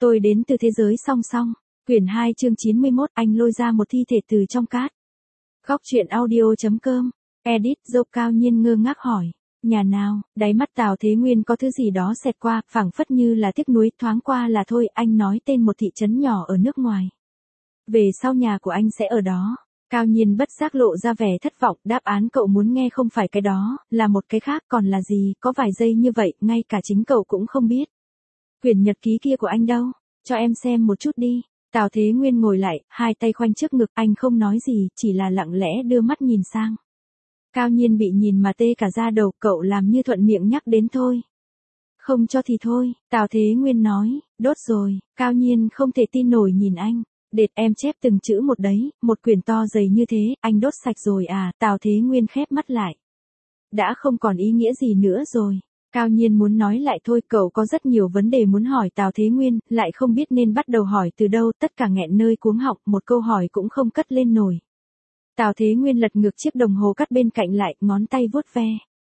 Tôi đến từ thế giới song song. Quyển 2 chương 91, anh lôi ra một thi thể từ trong cát. Góc truyện audio.com. Edit Dâu Cao Nhiên ngơ ngác hỏi. Nhà nào? Đáy mắt Tào Thế Nguyên có thứ gì đó xẹt qua, phảng phất như là tiếc nuối, thoáng qua là thôi. Anh nói tên một thị trấn nhỏ ở nước ngoài. Về sau nhà của anh sẽ ở đó. Cao Nhiên bất giác lộ ra vẻ thất vọng. Đáp án cậu muốn nghe không phải cái đó, là một cái khác. Còn là gì? Có vài giây như vậy, ngay cả chính cậu cũng không biết. Quyển nhật ký kia của anh đâu? Cho em xem một chút đi. Tào Thế Nguyên ngồi lại, hai tay khoanh trước ngực, anh không nói gì, chỉ là lặng lẽ đưa mắt nhìn sang. Cao Nhiên bị nhìn mà tê cả da đầu, cậu làm như thuận miệng nhắc đến thôi. Không cho thì thôi, Tào Thế Nguyên nói, đốt rồi. Cao Nhiên không thể tin nổi nhìn anh. Đệt, em chép từng chữ một đấy, một quyển to dày như thế, anh đốt sạch rồi à? Tào Thế Nguyên khép mắt lại. Đã không còn ý nghĩa gì nữa rồi. Cao Nhiên muốn nói lại thôi, cậu có rất nhiều vấn đề muốn hỏi Tào Thế Nguyên, lại không biết nên bắt đầu hỏi từ đâu, tất cả nghẹn nơi cuống họng, một câu hỏi cũng không cất lên nổi. Tào Thế Nguyên lật ngược chiếc đồng hồ cắt bên cạnh lại, ngón tay vuốt ve.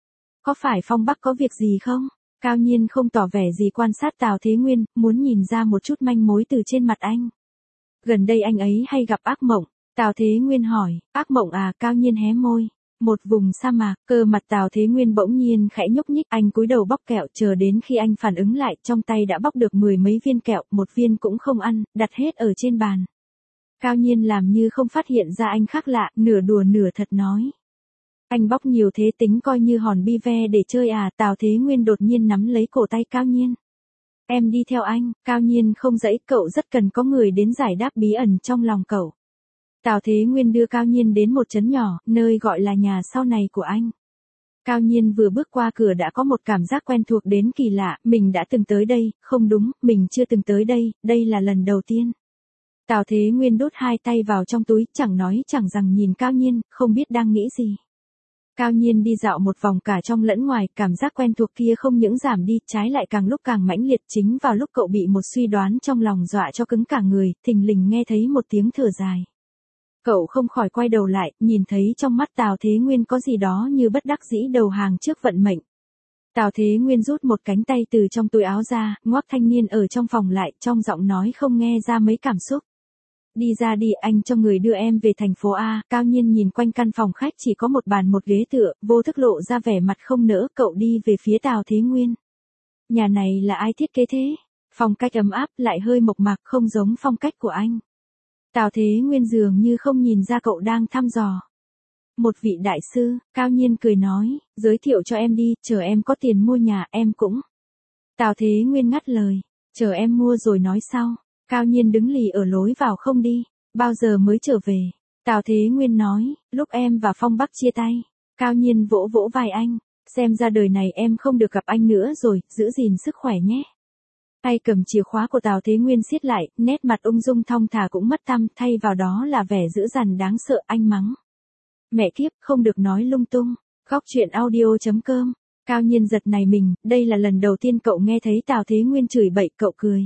Có phải Phong Bắc có việc gì không? Cao Nhiên không tỏ vẻ gì quan sát Tào Thế Nguyên, muốn nhìn ra một chút manh mối từ trên mặt anh. Gần đây anh ấy hay gặp ác mộng. Tào Thế Nguyên hỏi, ác mộng à? Cao Nhiên hé môi. Một vùng sa mạc, cơ mặt Tào Thế Nguyên bỗng nhiên khẽ nhúc nhích, anh cúi đầu bóc kẹo, chờ đến khi anh phản ứng lại, trong tay đã bóc được 10 mấy viên kẹo, một viên cũng không ăn, đặt hết ở trên bàn. Cao Nhiên làm như không phát hiện ra anh khác lạ, nửa đùa nửa thật nói. Anh bóc nhiều thế tính coi như hòn bi ve để chơi à? Tào Thế Nguyên đột nhiên nắm lấy cổ tay Cao Nhiên. Em đi theo anh. Cao Nhiên không dãy, cậu rất cần có người đến giải đáp bí ẩn trong lòng cậu. Tào Thế Nguyên đưa Cao Nhiên đến một trấn nhỏ, nơi gọi là nhà sau này của anh. Cao Nhiên vừa bước qua cửa đã có một cảm giác quen thuộc đến kỳ lạ, mình đã từng tới đây, không đúng, mình chưa từng tới đây, đây là lần đầu tiên. Tào Thế Nguyên đút hai tay vào trong túi, chẳng nói chẳng rằng nhìn Cao Nhiên, không biết đang nghĩ gì. Cao Nhiên đi dạo một vòng cả trong lẫn ngoài, cảm giác quen thuộc kia không những giảm đi, trái lại càng lúc càng mãnh liệt. Chính vào lúc cậu bị một suy đoán trong lòng dọa cho cứng cả người, thình lình nghe thấy một tiếng thở dài. Cậu không khỏi quay đầu lại, nhìn thấy trong mắt Tào Thế Nguyên có gì đó như bất đắc dĩ đầu hàng trước vận mệnh. Tào Thế Nguyên rút một cánh tay từ trong túi áo ra, ngoắc thanh niên ở trong phòng lại, trong giọng nói không nghe ra mấy cảm xúc. Đi ra đi, anh cho người đưa em về thành phố A. Cao Nhiên nhìn quanh căn phòng khách chỉ có một bàn một ghế tựa, vô thức lộ ra vẻ mặt không nỡ, cậu đi về phía Tào Thế Nguyên. Nhà này là ai thiết kế thế? Phong cách ấm áp, lại hơi mộc mạc, không giống phong cách của anh. Tào Thế Nguyên dường như không nhìn ra cậu đang thăm dò. Một vị đại sư, Cao Nhiên cười nói, giới thiệu cho em đi, chờ em có tiền mua nhà em cũng. Tào Thế Nguyên ngắt lời, chờ em mua rồi nói sau. Cao Nhiên đứng lì ở lối vào không đi, bao giờ mới trở về. Tào Thế Nguyên nói, lúc em và Phong Bắc chia tay. Cao Nhiên vỗ vỗ vai anh, xem ra đời này em không được gặp anh nữa rồi, giữ gìn sức khỏe nhé. Tay cầm chìa khóa của Tào Thế Nguyên siết lại, nét mặt ung dung thong thả cũng mất tăm, thay vào đó là vẻ dữ dằn đáng sợ. Anh mắng. Mẹ kiếp, không được nói lung tung. Góc truyện audio.com. Cao Nhiên giật nảy mình, đây là lần đầu tiên cậu nghe thấy Tào Thế Nguyên chửi bậy, cậu cười.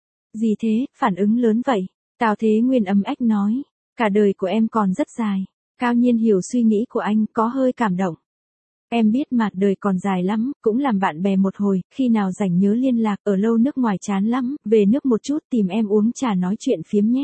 Gì thế, phản ứng lớn vậy? Tào Thế Nguyên ấm ách nói, cả đời của em còn rất dài. Cao Nhiên hiểu suy nghĩ của anh, có hơi cảm động. Em biết mà, đời còn dài lắm, cũng làm bạn bè một hồi, khi nào rảnh nhớ liên lạc, ở lâu nước ngoài chán lắm, về nước một chút tìm em uống trà nói chuyện phiếm nhé.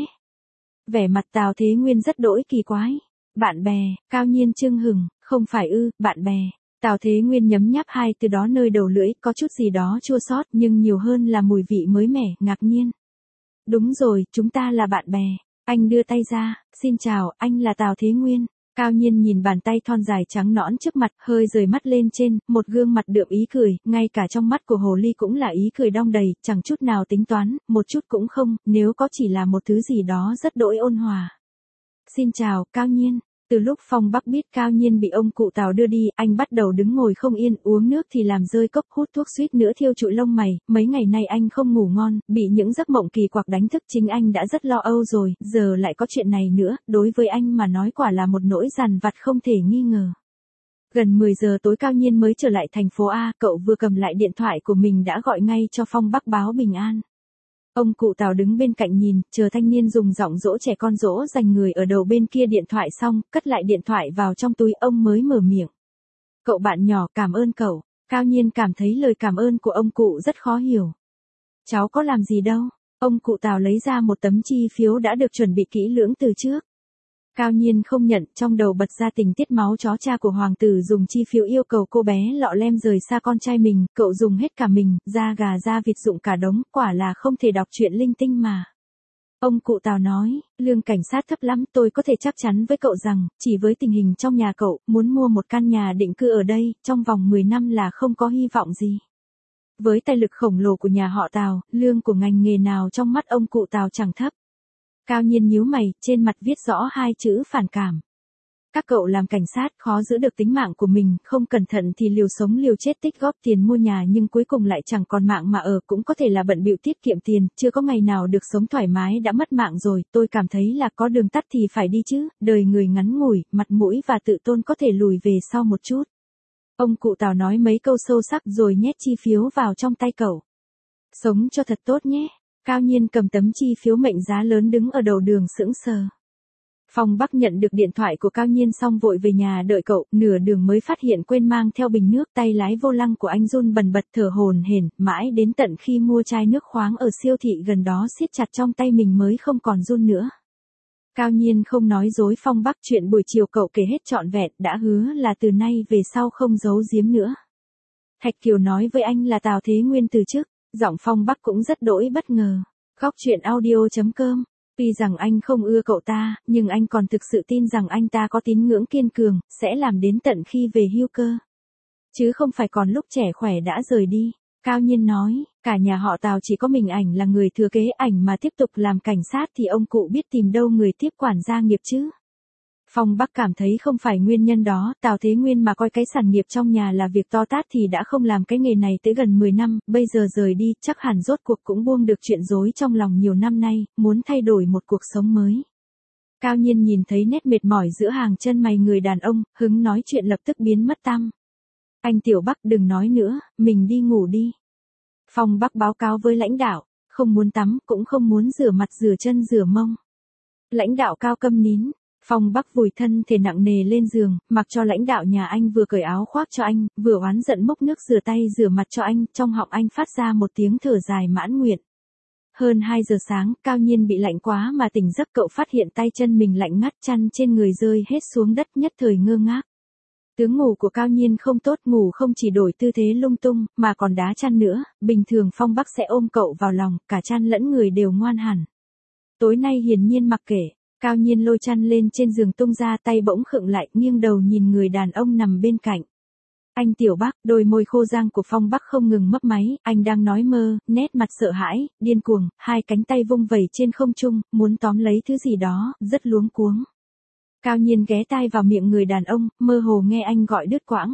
Vẻ mặt Tào Thế Nguyên rất đỗi kỳ quái. Bạn bè, Cao Nhiên chưng hừng, không phải ư, bạn bè. Tào Thế Nguyên nhấm nháp hai từ đó nơi đầu lưỡi, có chút gì đó chua xót nhưng nhiều hơn là mùi vị mới mẻ, ngạc nhiên. Đúng rồi, chúng ta là bạn bè. Anh đưa tay ra, xin chào, anh là Tào Thế Nguyên. Cao Nhiên nhìn bàn tay thon dài trắng nõn trước mặt, hơi rời mắt lên trên, một gương mặt đượm ý cười, ngay cả trong mắt của hồ ly cũng là ý cười đong đầy, chẳng chút nào tính toán, một chút cũng không, nếu có chỉ là một thứ gì đó rất đỗi ôn hòa. Xin chào, Cao Nhiên. Từ lúc Phong Bắc biết Cao Nhiên bị ông cụ Tào đưa đi, anh bắt đầu đứng ngồi không yên, uống nước thì làm rơi cốc, hút thuốc suýt nữa thiêu trụi lông mày, mấy ngày nay anh không ngủ ngon, bị những giấc mộng kỳ quặc đánh thức, chính anh đã rất lo âu rồi, giờ lại có chuyện này nữa, đối với anh mà nói quả là một nỗi dằn vặt không thể nghi ngờ. Gần 10 giờ tối Cao Nhiên mới trở lại thành phố A, cậu vừa cầm lại điện thoại của mình đã gọi ngay cho Phong Bắc báo bình an. Ông cụ Tào đứng bên cạnh nhìn, chờ thanh niên dùng giọng dỗ trẻ con dỗ dành người ở đầu bên kia điện thoại xong, cất lại điện thoại vào trong túi, ông mới mở miệng. Cậu bạn nhỏ, cảm ơn cậu. Cao Nhiên cảm thấy lời cảm ơn của ông cụ rất khó hiểu. Cháu có làm gì đâu. Ông cụ Tào lấy ra một tấm chi phiếu đã được chuẩn bị kỹ lưỡng từ trước. Cao Nhiên không nhận, trong đầu bật ra tình tiết máu chó cha của hoàng tử dùng chi phiếu yêu cầu cô bé Lọ Lem rời xa con trai mình, cậu dùng hết cả mình, da gà da vịt dụng cả đống, quả là không thể đọc truyện linh tinh mà. Ông cụ Tào nói, lương cảnh sát thấp lắm, tôi có thể chắc chắn với cậu rằng, chỉ với tình hình trong nhà cậu, muốn mua một căn nhà định cư ở đây, trong vòng 10 năm là không có hy vọng gì. Với tài lực khổng lồ của nhà họ Tào, lương của ngành nghề nào trong mắt ông cụ Tào chẳng thấp. Cao Nhiên nhíu mày, trên mặt viết rõ hai chữ phản cảm. Các cậu làm cảnh sát khó giữ được tính mạng của mình, không cẩn thận thì liều sống liều chết tích góp tiền mua nhà nhưng cuối cùng lại chẳng còn mạng mà ở, cũng có thể là bận bịu tiết kiệm tiền, chưa có ngày nào được sống thoải mái đã mất mạng rồi, tôi cảm thấy là có đường tắt thì phải đi chứ, đời người ngắn ngủi, mặt mũi và tự tôn có thể lùi về sau một chút. Ông cụ Tào nói mấy câu sâu sắc rồi nhét chi phiếu vào trong tay cậu. Sống cho thật tốt nhé. Cao Nhiên cầm tấm chi phiếu mệnh giá lớn đứng ở đầu đường sững sờ. Phong Bắc nhận được điện thoại của Cao Nhiên xong vội về nhà đợi cậu, nửa đường mới phát hiện quên mang theo bình nước, tay lái vô lăng của anh run bần bật thở hổn hển, mãi đến tận khi mua chai nước khoáng ở siêu thị gần đó siết chặt trong tay mình mới không còn run nữa. Cao Nhiên không nói dối Phong Bắc, chuyện buổi chiều cậu kể hết trọn vẹn, đã hứa là từ nay về sau không giấu giếm nữa. Thạch Kiều nói với anh là Tào Thế Nguyên từ chức, giọng Phong Bắc cũng rất đỗi bất ngờ. Góc truyện audio.com. Tuy rằng anh không ưa cậu ta, nhưng anh còn thực sự tin rằng anh ta có tín ngưỡng kiên cường, sẽ làm đến tận khi về hưu cơ. Chứ không phải còn lúc trẻ khỏe đã rời đi. Cao Nhiên nói, cả nhà họ Tào chỉ có mình ảnh là người thừa kế, ảnh mà tiếp tục làm cảnh sát thì ông cụ biết tìm đâu người tiếp quản gia nghiệp chứ. Phong Bắc cảm thấy không phải nguyên nhân đó, Tào Thế Nguyên mà coi cái sản nghiệp trong nhà là việc to tát thì đã không làm cái nghề này tới gần 10 năm, bây giờ rời đi, chắc hẳn rốt cuộc cũng buông được chuyện rối trong lòng nhiều năm nay, muốn thay đổi một cuộc sống mới. Cao Nhiên nhìn thấy nét mệt mỏi giữa hàng chân mày người đàn ông, hứng nói chuyện lập tức biến mất tăm. Anh Tiểu Bắc đừng nói nữa, mình đi ngủ đi. Phong Bắc báo cáo với lãnh đạo, không muốn tắm, cũng không muốn rửa mặt rửa chân rửa mông. Lãnh đạo Cao câm nín. Phong Bắc vùi thân thể nặng nề lên giường, mặc cho lãnh đạo nhà anh vừa cởi áo khoác cho anh, vừa oán giận múc nước rửa tay rửa mặt cho anh, trong họng anh phát ra một tiếng thở dài mãn nguyện. Hơn 2 giờ sáng, Cao Nhiên bị lạnh quá mà tỉnh giấc, cậu phát hiện tay chân mình lạnh ngắt, chăn trên người rơi hết xuống đất, nhất thời ngơ ngác. Tướng ngủ của Cao Nhiên không tốt, ngủ không chỉ đổi tư thế lung tung, mà còn đá chăn nữa, bình thường Phong Bắc sẽ ôm cậu vào lòng, cả chăn lẫn người đều ngoan hẳn. Tối nay hiển nhiên mặc kệ. Cao Nhiên lôi chăn lên trên giường tung ra, tay bỗng khựng lại, nghiêng đầu nhìn người đàn ông nằm bên cạnh. Anh Tiểu Bắc, đôi môi khô răng của Phong Bắc không ngừng mấp máy, anh đang nói mơ, nét mặt sợ hãi, điên cuồng, hai cánh tay vung vẩy trên không trung, muốn tóm lấy thứ gì đó, rất luống cuống. Cao Nhiên ghé tai vào miệng người đàn ông, mơ hồ nghe anh gọi đứt quãng.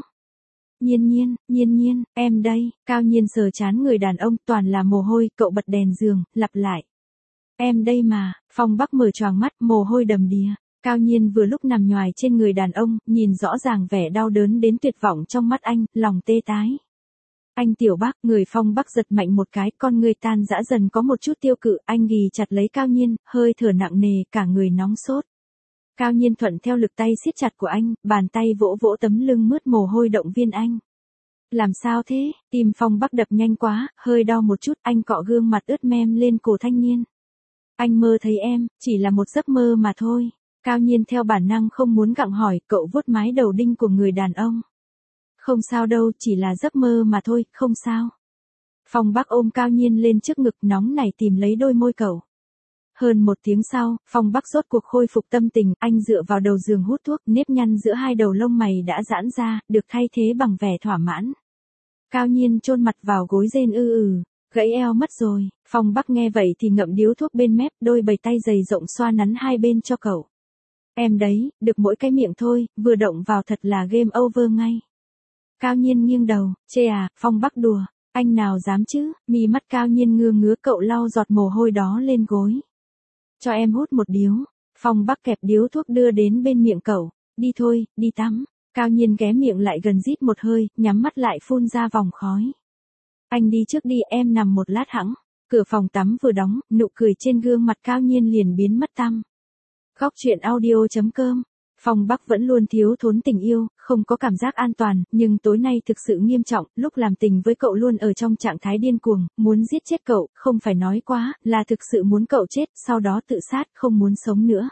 Nhiên, em đây. Cao Nhiên sờ trán người đàn ông, toàn là mồ hôi, cậu bật đèn giường, lặp lại. Em đây mà. Phong Bắc mở choàng mắt, mồ hôi đầm đìa. Cao Nhiên vừa lúc nằm nhoài trên người đàn ông, nhìn rõ ràng vẻ đau đớn đến tuyệt vọng trong mắt anh, lòng tê tái. Anh Tiểu Bắc, người Phong Bắc giật mạnh một cái, con người tan rã dần có một chút tiêu cự, anh ghì chặt lấy Cao Nhiên, hơi thở nặng nề, cả người nóng sốt. Cao Nhiên thuận theo lực tay siết chặt của anh, bàn tay vỗ vỗ tấm lưng mướt mồ hôi động viên anh. Làm sao thế? Tim Phong Bắc đập nhanh quá, hơi đau một chút, anh cọ gương mặt ướt mem lên cổ thanh niên. Anh mơ thấy em, chỉ là một giấc mơ mà thôi. Cao Nhiên theo bản năng không muốn gặng hỏi, cậu vuốt mái đầu đinh của người đàn ông. Không sao đâu, chỉ là giấc mơ mà thôi, không sao. Phong Bắc ôm Cao Nhiên lên trước ngực, nóng nảy tìm lấy đôi môi cậu. Hơn 1 tiếng sau, Phong Bắc rốt cuộc khôi phục tâm tình, anh dựa vào đầu giường hút thuốc, nếp nhăn giữa hai đầu lông mày đã giãn ra, được thay thế bằng vẻ thỏa mãn. Cao Nhiên chôn mặt vào gối rên gãy eo mất rồi. Phong Bắc nghe vậy thì ngậm điếu thuốc bên mép, đôi bầy tay dày rộng xoa nắn hai bên cho cậu. Em đấy, được mỗi cái miệng thôi, vừa động vào thật là game over ngay. Cao Nhiên nghiêng đầu, chê à, Phong Bắc đùa, anh nào dám chứ, mi mắt Cao Nhiên ngứa, cậu lau giọt mồ hôi đó lên gối. Cho em hút một điếu. Phong Bắc kẹp điếu thuốc đưa đến bên miệng cậu, đi thôi, đi tắm. Cao Nhiên ghé miệng lại gần rít một hơi, nhắm mắt lại phun ra vòng khói. Anh đi trước đi, em nằm một lát hẵng. Cửa phòng tắm vừa đóng, nụ cười trên gương mặt Cao Nhiên liền biến mất tăm. Góc truyện audio.com Phong Bắc vẫn luôn thiếu thốn tình yêu, không có cảm giác an toàn, nhưng tối nay thực sự nghiêm trọng, lúc làm tình với cậu luôn ở trong trạng thái điên cuồng, muốn giết chết cậu, không phải nói quá, là thực sự muốn cậu chết, sau đó tự sát, không muốn sống nữa.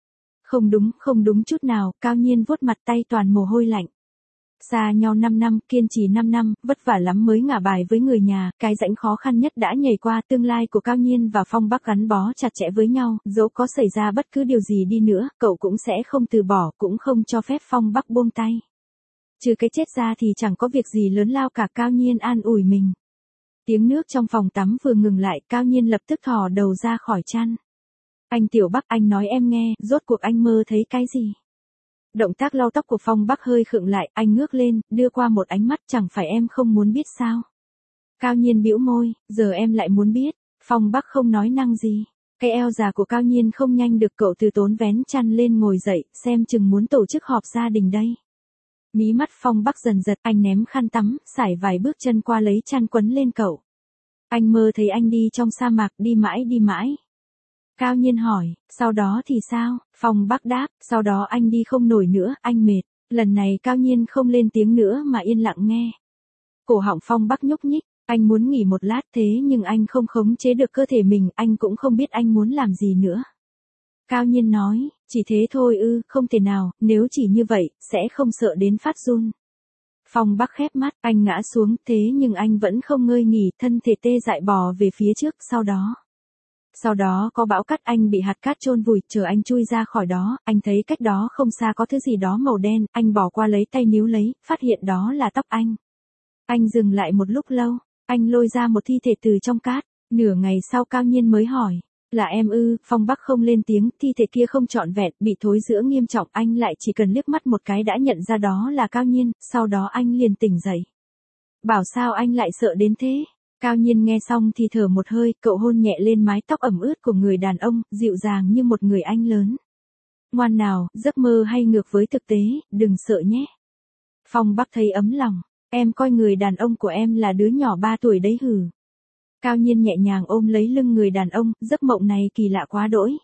Không đúng chút nào, Cao Nhiên vuốt mặt tay toàn mồ hôi lạnh. Xa nhau 5 năm, kiên trì 5 năm, vất vả lắm mới ngả bài với người nhà, cái rãnh khó khăn nhất đã nhảy qua, tương lai của Cao Nhiên và Phong Bắc gắn bó chặt chẽ với nhau, dẫu có xảy ra bất cứ điều gì đi nữa, cậu cũng sẽ không từ bỏ, cũng không cho phép Phong Bắc buông tay. Trừ cái chết ra thì chẳng có việc gì lớn lao cả, Cao Nhiên an ủi mình. Tiếng nước trong phòng tắm vừa ngừng lại, Cao Nhiên lập tức thò đầu ra khỏi chăn. Anh Tiểu Bắc, anh nói em nghe, rốt cuộc anh mơ thấy cái gì? Động tác lau tóc của Phong Bắc hơi khựng lại, anh ngước lên, đưa qua một ánh mắt, chẳng phải em không muốn biết sao? Cao Nhiên bĩu môi, giờ em lại muốn biết. Phong Bắc không nói năng gì. Cái eo già của Cao Nhiên không nhanh được, cậu từ tốn vén chăn lên ngồi dậy, xem chừng muốn tổ chức họp gia đình đây. Mí mắt Phong Bắc dần giật, anh ném khăn tắm, sải vài bước chân qua lấy chăn quấn lên cậu. Anh mơ thấy anh đi trong sa mạc, đi mãi. Cao Nhiên hỏi, sau đó thì sao? Phong Bắc đáp, sau đó anh đi không nổi nữa, anh mệt. Lần này Cao Nhiên không lên tiếng nữa mà yên lặng nghe. Cổ họng Phong Bắc nhúc nhích, anh muốn nghỉ một lát, thế nhưng anh không khống chế được cơ thể mình, anh cũng không biết anh muốn làm gì nữa. Cao Nhiên nói, chỉ thế thôi ư, không thể nào, nếu chỉ như vậy, sẽ không sợ đến phát run. Phong Bắc khép mắt, anh ngã xuống, thế nhưng anh vẫn không ngơi nghỉ, thân thể tê dại bò về phía trước, Sau đó có bão cát, anh bị hạt cát chôn vùi, chờ anh chui ra khỏi đó, anh thấy cách đó không xa có thứ gì đó màu đen, anh bỏ qua lấy tay níu lấy, phát hiện đó là tóc anh. Anh dừng lại một lúc lâu, anh lôi ra một thi thể từ trong cát, nửa ngày sau Cao Nhiên mới hỏi, là em ư? Phong Bắc không lên tiếng, thi thể kia không trọn vẹn, bị thối rữa nghiêm trọng, anh lại chỉ cần liếc mắt một cái đã nhận ra đó là Cao Nhiên, sau đó anh liền tỉnh dậy. Bảo sao anh lại sợ đến thế? Cao Nhiên nghe xong thì thở một hơi, cậu hôn nhẹ lên mái tóc ẩm ướt của người đàn ông, dịu dàng như một người anh lớn. Ngoan nào, giấc mơ hay ngược với thực tế, đừng sợ nhé. Phong Bắc thấy ấm lòng, em coi người đàn ông của em là đứa nhỏ 3 tuổi đấy hử. Cao Nhiên nhẹ nhàng ôm lấy lưng người đàn ông, giấc mộng này kỳ lạ quá đỗi.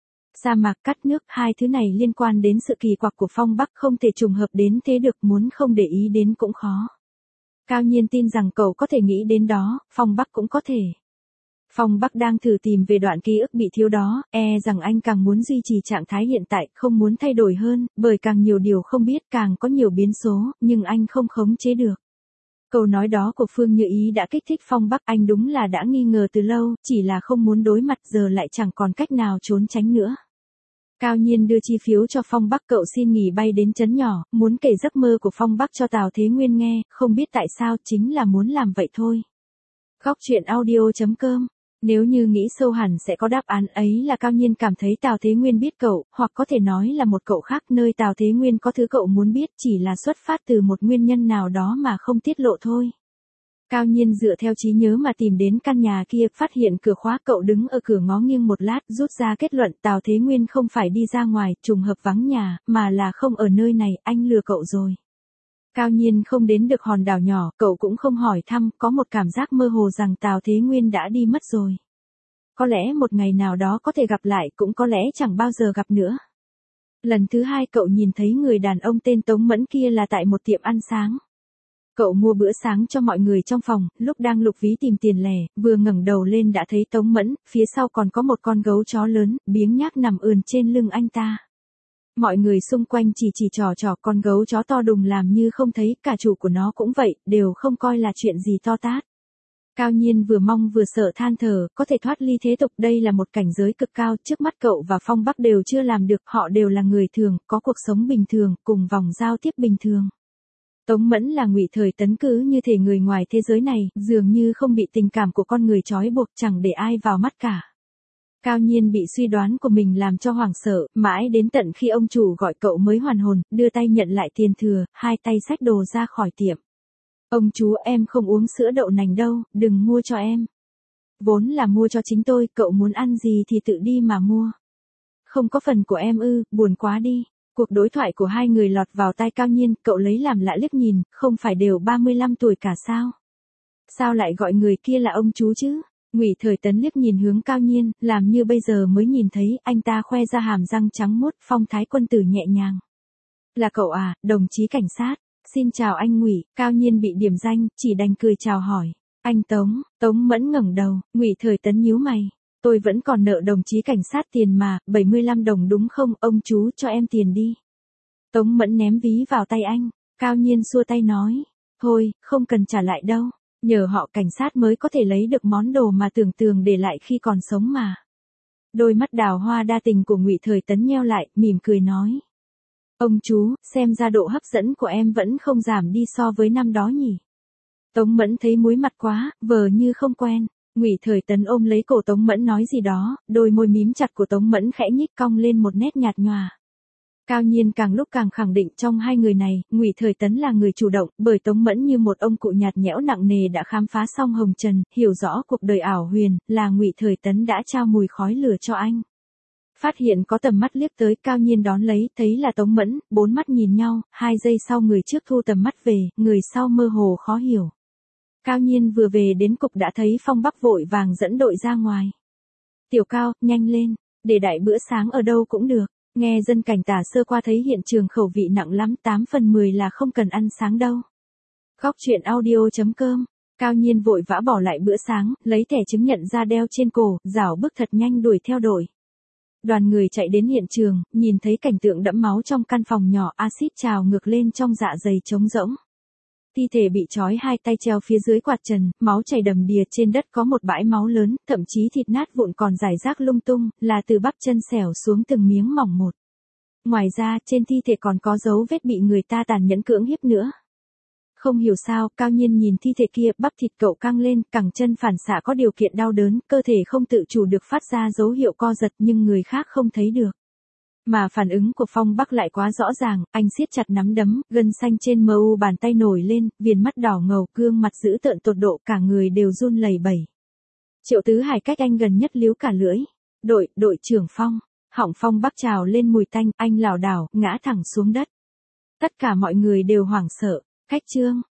Sa mạc, cát nước, hai thứ này liên quan đến sự kỳ quặc của Phong Bắc, không thể trùng hợp đến thế được, muốn không để ý đến cũng khó. Cao Nhiên tin rằng cậu có thể nghĩ đến đó, Phong Bắc cũng có thể. Phong Bắc đang thử tìm về đoạn ký ức bị thiếu đó, rằng anh càng muốn duy trì trạng thái hiện tại, không muốn thay đổi hơn, bởi càng nhiều điều không biết càng có nhiều biến số, nhưng anh không khống chế được. Câu nói đó của Phương Như Ý đã kích thích Phong Bắc, anh đúng là đã nghi ngờ từ lâu, chỉ là không muốn đối mặt, giờ lại chẳng còn cách nào trốn tránh nữa. Cao Nhiên đưa chi phiếu cho Phong Bắc, cậu xin nghỉ bay đến trấn nhỏ, muốn kể giấc mơ của Phong Bắc cho Tào Thế Nguyên nghe, không biết tại sao, chính là muốn làm vậy thôi. Góc truyện audio.com. Nếu như nghĩ sâu hẳn sẽ có đáp án, ấy là Cao Nhiên cảm thấy Tào Thế Nguyên biết cậu, hoặc có thể nói là một cậu khác, nơi Tào Thế Nguyên có thứ cậu muốn biết, chỉ là xuất phát từ một nguyên nhân nào đó mà không tiết lộ thôi. Cao Nhiên dựa theo trí nhớ mà tìm đến căn nhà kia, phát hiện cửa khóa, cậu đứng ở cửa ngó nghiêng một lát, rút ra kết luận Tào Thế Nguyên không phải đi ra ngoài, trùng hợp vắng nhà, mà là không ở nơi này, anh lừa cậu rồi. Cao Nhiên không đến được hòn đảo nhỏ, cậu cũng không hỏi thăm, có một cảm giác mơ hồ rằng Tào Thế Nguyên đã đi mất rồi. Có lẽ một ngày nào đó có thể gặp lại, cũng có lẽ chẳng bao giờ gặp nữa. Lần thứ hai cậu nhìn thấy người đàn ông tên Tống Mẫn kia là tại một tiệm ăn sáng. Cậu mua bữa sáng cho mọi người trong phòng, lúc đang lục ví tìm tiền lẻ, vừa ngẩng đầu lên đã thấy Tống Mẫn, phía sau còn có một con gấu chó lớn, biếng nhác nằm ườn trên lưng anh ta. Mọi người xung quanh chỉ trò con gấu chó to đùng làm như không thấy, cả chủ của nó cũng vậy, đều không coi là chuyện gì to tát. Cao Nhiên vừa mong vừa sợ than thở, có thể thoát ly thế tục, đây là một cảnh giới cực cao, trước mắt cậu và Phong Bắc đều chưa làm được, họ đều là người thường, có cuộc sống bình thường, cùng vòng giao tiếp bình thường. Tống Mẫn là Ngụy Thời Tấn, cứ như thể người ngoài thế giới này, dường như không bị tình cảm của con người trói buộc, chẳng để ai vào mắt cả. Cao Nhiên bị suy đoán của mình làm cho hoảng sợ, mãi đến tận khi ông chủ gọi cậu mới hoàn hồn, đưa tay nhận lại tiền thừa, hai tay xách đồ ra khỏi tiệm. Ông chú, em không uống sữa đậu nành đâu, đừng mua cho em. Vốn là mua cho chính tôi, cậu muốn ăn gì thì tự đi mà mua. Không có phần của em ư, buồn quá đi. Cuộc đối thoại của hai người lọt vào tai Cao Nhiên, cậu lấy làm lạ liếc nhìn, không phải đều 35 tuổi cả sao? Sao lại gọi người kia là ông chú chứ? Ngụy Thời Tấn liếc nhìn hướng Cao Nhiên, làm như bây giờ mới nhìn thấy, anh ta khoe ra hàm răng trắng muốt, phong thái quân tử nhẹ nhàng. Là cậu à, đồng chí cảnh sát. Xin chào anh Ngụy. Cao Nhiên bị điểm danh, chỉ đành cười chào hỏi. Anh Tống. Tống Mẫn ngẩng đầu, Ngụy Thời Tấn nhíu mày. Tôi vẫn còn nợ đồng chí cảnh sát tiền mà, 75 đồng đúng không, ông chú cho em tiền đi. Tống Mẫn ném ví vào tay anh. Cao Nhiên xua tay nói. Thôi, không cần trả lại đâu. Nhờ họ cảnh sát mới có thể lấy được món đồ mà tưởng Tường để lại khi còn sống mà. Đôi mắt đào hoa đa tình của Ngụy Thời Tấn nheo lại, mỉm cười nói. Ông chú, xem ra độ hấp dẫn của em vẫn không giảm đi so với năm đó nhỉ. Tống Mẫn thấy muối mặt quá, vờ như không quen. Ngụy Thời Tấn ôm lấy cổ Tống Mẫn nói gì đó, đôi môi mím chặt của Tống Mẫn khẽ nhích cong lên một nét nhạt nhòa. Cao Nhiên càng lúc càng khẳng định trong hai người này, Ngụy Thời Tấn là người chủ động, bởi Tống Mẫn như một ông cụ nhạt nhẽo nặng nề đã khám phá xong hồng trần, hiểu rõ cuộc đời ảo huyền, là Ngụy Thời Tấn đã trao mùi khói lửa cho anh. Phát hiện có tầm mắt liếc tới, Cao Nhiên đón lấy, thấy là Tống Mẫn, bốn mắt nhìn nhau, 2 giây sau người trước thu tầm mắt về, người sau mơ hồ khó hiểu. Cao Nhiên vừa về đến cục đã thấy Phong Bắc vội vàng dẫn đội ra ngoài. Tiểu Cao, nhanh lên, để đại bữa sáng ở đâu cũng được. Nghe dân cảnh tả sơ qua thấy hiện trường khẩu vị nặng lắm, 8 phần 10 là không cần ăn sáng đâu. Góc truyện audio.com. Cao Nhiên vội vã bỏ lại bữa sáng, lấy thẻ chứng nhận ra đeo trên cổ, rảo bước thật nhanh đuổi theo đội. Đoàn người chạy đến hiện trường, nhìn thấy cảnh tượng đẫm máu trong căn phòng nhỏ, axit trào ngược lên trong dạ dày trống rỗng. Thi thể bị trói hai tay treo phía dưới quạt trần, máu chảy đầm đìa, trên đất có một bãi máu lớn, thậm chí thịt nát vụn còn rải rác lung tung, là từ bắp chân xẻo xuống từng miếng mỏng một. Ngoài ra, trên thi thể còn có dấu vết bị người ta tàn nhẫn cưỡng hiếp nữa. Không hiểu sao, Cao Nhiên nhìn thi thể kia, bắp thịt cậu căng lên, cẳng chân phản xạ có điều kiện đau đớn, cơ thể không tự chủ được phát ra dấu hiệu co giật nhưng người khác không thấy được. Mà phản ứng của Phong Bắc lại quá rõ ràng, anh siết chặt nắm đấm, gân xanh trên mu bàn tay nổi lên, viền mắt đỏ ngầu, gương mặt dữ tợn tột độ, cả người đều run lẩy bẩy. Triệu Tứ Hải cách anh gần nhất líu cả lưỡi. Đội trưởng Phong. Họng Phong Bắc trào lên mùi tanh, anh lảo đảo, ngã thẳng xuống đất. Tất cả mọi người đều hoảng sợ. Khách Trương.